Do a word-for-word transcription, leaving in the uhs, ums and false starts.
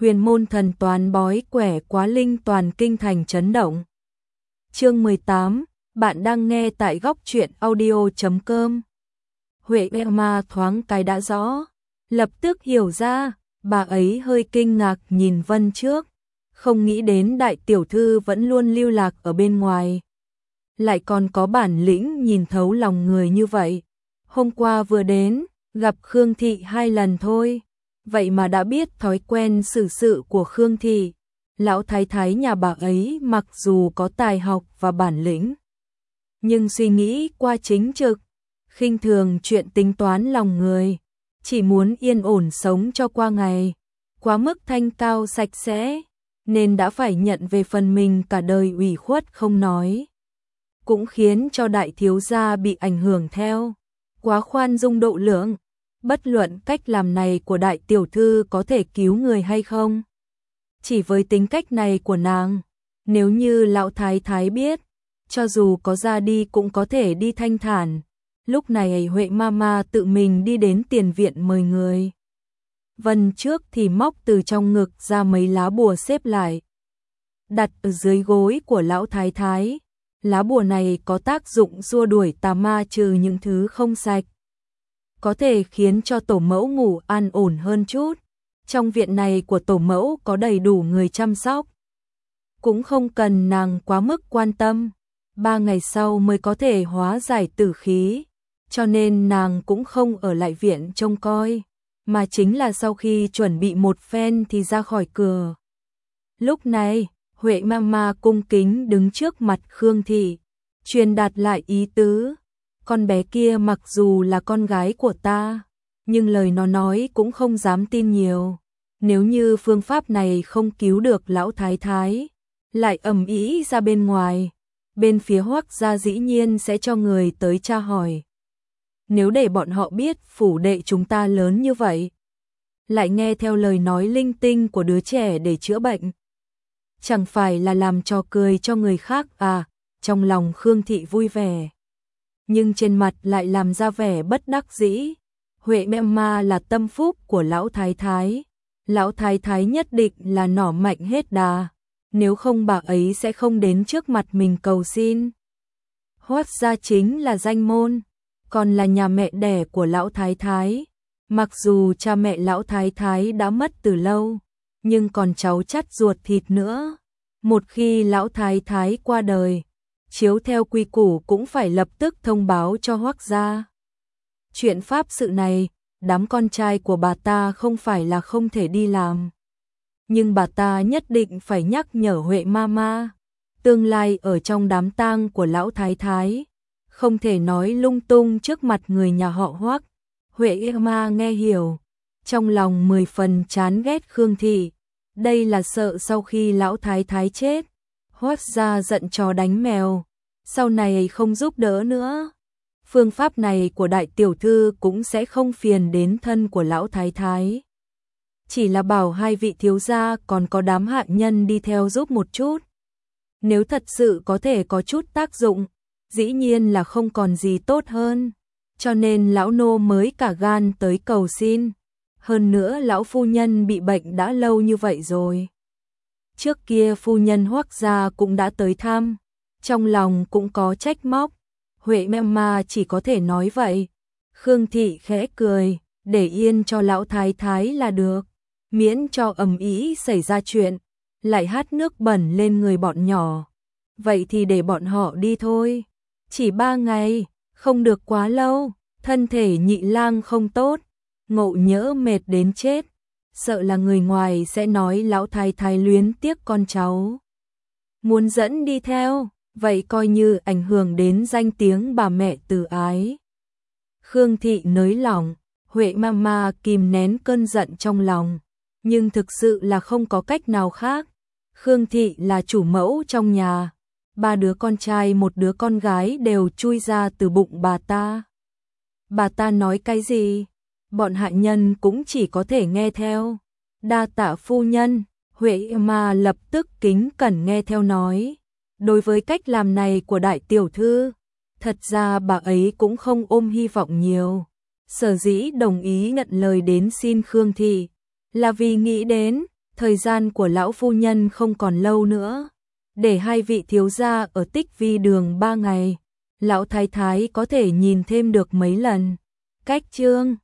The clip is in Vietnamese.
huyền môn thần toán bói quẻ quá linh toàn kinh thành chấn động. Chương mười tám, bạn đang nghe tại góc truyện audio chấm com. Huệ Ma thoáng cái đã rõ, lập tức hiểu ra, bà ấy hơi kinh ngạc nhìn Vân trước, không nghĩ đến đại tiểu thư vẫn luôn lưu lạc ở bên ngoài, lại còn có bản lĩnh nhìn thấu lòng người như vậy. Hôm qua vừa đến, gặp Khương Thị hai lần thôi, vậy mà đã biết thói quen xử sự của Khương Thị. Lão thái thái nhà bà ấy mặc dù có tài học và bản lĩnh, nhưng suy nghĩ qua chính trực, khinh thường chuyện tính toán lòng người, chỉ muốn yên ổn sống cho qua ngày, quá mức thanh cao sạch sẽ, nên đã phải nhận về phần mình cả đời ủy khuất không nói. Cũng khiến cho đại thiếu gia bị ảnh hưởng theo, quá khoan dung độ lượng, bất luận cách làm này của đại tiểu thư có thể cứu người hay không. Chỉ với tính cách này của nàng, nếu như lão thái thái biết, cho dù có ra đi cũng có thể đi thanh thản. Lúc này Huệ Mama tự mình đi đến tiền viện mời người. Vân trước thì móc từ trong ngực ra mấy lá bùa xếp lại, đặt ở dưới gối của lão thái thái. Lá bùa này có tác dụng xua đuổi tà ma, trừ những thứ không sạch, có thể khiến cho tổ mẫu ngủ an ổn hơn chút. Trong viện này của tổ mẫu có đầy đủ người chăm sóc, cũng không cần nàng quá mức quan tâm. Ba ngày sau mới có thể hóa giải tử khí, cho nên nàng cũng không ở lại viện trông coi, mà chính là sau khi chuẩn bị một phen thì ra khỏi cửa. Lúc này, Huệ Mama cung kính đứng trước mặt Khương Thị, truyền đạt lại ý tứ. Con bé kia mặc dù là con gái của ta, nhưng lời nó nói cũng không dám tin nhiều. Nếu như phương pháp này không cứu được lão thái thái, lại ầm ĩ ra bên ngoài, bên phía Hoắc gia dĩ nhiên sẽ cho người tới tra hỏi. Nếu để bọn họ biết phủ đệ chúng ta lớn như vậy, lại nghe theo lời nói linh tinh của đứa trẻ để chữa bệnh, chẳng phải là làm trò cười cho người khác à? Trong lòng Khương Thị vui vẻ, nhưng trên mặt lại làm ra vẻ bất đắc dĩ. Huệ Ma là tâm phúc của lão thái thái, lão thái thái nhất định là nỏ mạnh hết đà, nếu không bà ấy sẽ không đến trước mặt mình cầu xin. Hoắc gia chính là danh môn, còn là nhà mẹ đẻ của lão thái thái. Mặc dù cha mẹ lão thái thái đã mất từ lâu, nhưng còn cháu chắt ruột thịt nữa. Một khi lão thái thái qua đời, chiếu theo quy củ cũng phải lập tức thông báo cho Hoắc gia. Chuyện pháp sự này, đám con trai của bà ta không phải là không thể đi làm, nhưng bà ta nhất định phải nhắc nhở Huệ Mama, tương lai ở trong đám tang của lão thái thái, không thể nói lung tung trước mặt người nhà họ Hoắc. Huệ Ma nghe hiểu, trong lòng mười phần chán ghét Khương Thị. Đây là sợ sau khi lão thái thái chết, Hoắc gia giận chó đánh mèo, sau này không giúp đỡ nữa. Phương pháp này của đại tiểu thư cũng sẽ không phiền đến thân của lão thái thái, chỉ là bảo hai vị thiếu gia còn có đám hạ nhân đi theo giúp một chút. Nếu thật sự có thể có chút tác dụng, dĩ nhiên là không còn gì tốt hơn, cho nên lão nô mới cả gan tới cầu xin. Hơn nữa lão phu nhân bị bệnh đã lâu như vậy rồi, trước kia phu nhân Hoắc gia cũng đã tới thăm, trong lòng cũng có trách móc. Huệ Ma chỉ có thể nói vậy. Khương Thị khẽ cười, để yên cho lão thái thái là được, miễn cho ầm ĩ xảy ra chuyện, lại hát nước bẩn lên người bọn nhỏ. Vậy thì để bọn họ đi thôi, chỉ ba ngày, không được quá lâu, thân thể nhị lang không tốt, ngộ nhỡ mệt đến chết, sợ là người ngoài sẽ nói lão thái thái luyến tiếc con cháu, muốn dẫn đi theo, vậy coi như ảnh hưởng đến danh tiếng bà mẹ từ ái. Khương Thị nới lỏng, Huệ Mama kìm nén cơn giận trong lòng, nhưng thực sự là không có cách nào khác. Khương Thị là chủ mẫu trong nhà, ba đứa con trai một đứa con gái đều chui ra từ bụng bà ta. Bà ta nói cái gì, bọn hạ nhân cũng chỉ có thể nghe theo. Đa tạ phu nhân. Huệ Ma lập tức kính cẩn nghe theo nói. Đối với cách làm này của đại tiểu thư, thật ra bà ấy cũng không ôm hy vọng nhiều. Sở dĩ đồng ý nhận lời đến xin Khương Thị, là vì nghĩ đến thời gian của lão phu nhân không còn lâu nữa, để hai vị thiếu gia ở Tích Vi đường ba ngày, lão thái thái có thể nhìn thêm được mấy lần. Cách chương